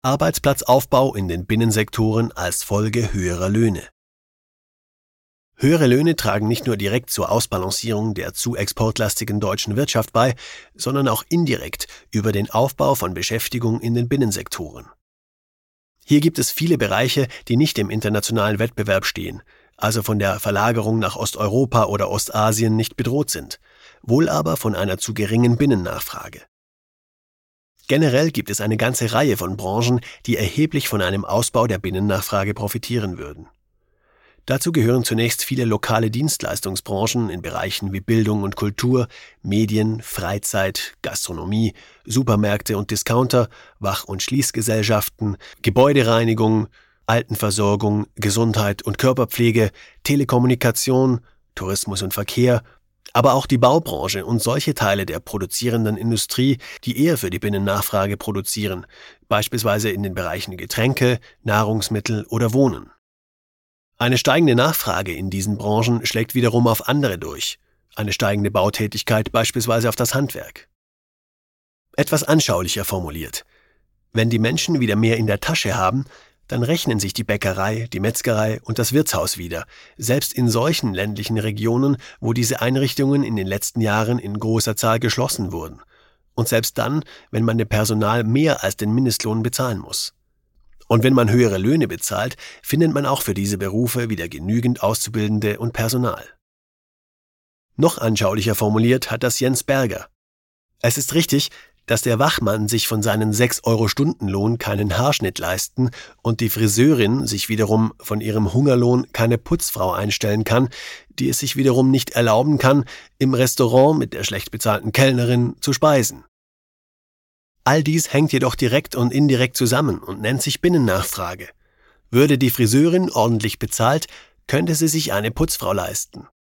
Arbeitsplatzaufbau in den Binnensektoren als Folge höherer Löhne. Höhere Löhne tragen nicht nur direkt zur Ausbalancierung der zu exportlastigen deutschen Wirtschaft bei, sondern auch indirekt über den Aufbau von Beschäftigung in den Binnensektoren. Hier gibt es viele Bereiche, die nicht im internationalen Wettbewerb stehen, also von der Verlagerung nach Osteuropa oder Ostasien nicht bedroht sind, wohl aber von einer zu geringen Binnennachfrage. Generell gibt es eine ganze Reihe von Branchen, die erheblich von einem Ausbau der Binnennachfrage profitieren würden. Dazu gehören zunächst viele lokale Dienstleistungsbranchen in Bereichen wie Bildung und Kultur, Medien, Freizeit, Gastronomie, Supermärkte und Discounter, Wach- und Schließgesellschaften, Gebäudereinigung, Altenversorgung, Gesundheit und Körperpflege, Telekommunikation, Tourismus und Verkehr, aber auch die Baubranche und solche Teile der produzierenden Industrie, die eher für die Binnennachfrage produzieren, beispielsweise in den Bereichen Getränke, Nahrungsmittel oder Wohnen. Eine steigende Nachfrage in diesen Branchen schlägt wiederum auf andere durch, eine steigende Bautätigkeit beispielsweise auf das Handwerk. Etwas anschaulicher formuliert: Wenn die Menschen wieder mehr in der Tasche haben, dann rechnen sich die Bäckerei, die Metzgerei und das Wirtshaus wieder, selbst in solchen ländlichen Regionen, wo diese Einrichtungen in den letzten Jahren in großer Zahl geschlossen wurden. Und selbst dann, wenn man dem Personal mehr als den Mindestlohn bezahlen muss. Und wenn man höhere Löhne bezahlt, findet man auch für diese Berufe wieder genügend Auszubildende und Personal. Noch anschaulicher formuliert hat das Jens Berger. Es ist richtig, dass der Wachmann sich von seinen 6 € Stundenlohn keinen Haarschnitt leisten und die Friseurin sich wiederum von ihrem Hungerlohn keine Putzfrau einstellen kann, die es sich wiederum nicht erlauben kann, im Restaurant mit der schlecht bezahlten Kellnerin zu speisen. All dies hängt jedoch direkt und indirekt zusammen und nennt sich Binnennachfrage. Würde die Friseurin ordentlich bezahlt, könnte sie sich eine Putzfrau leisten.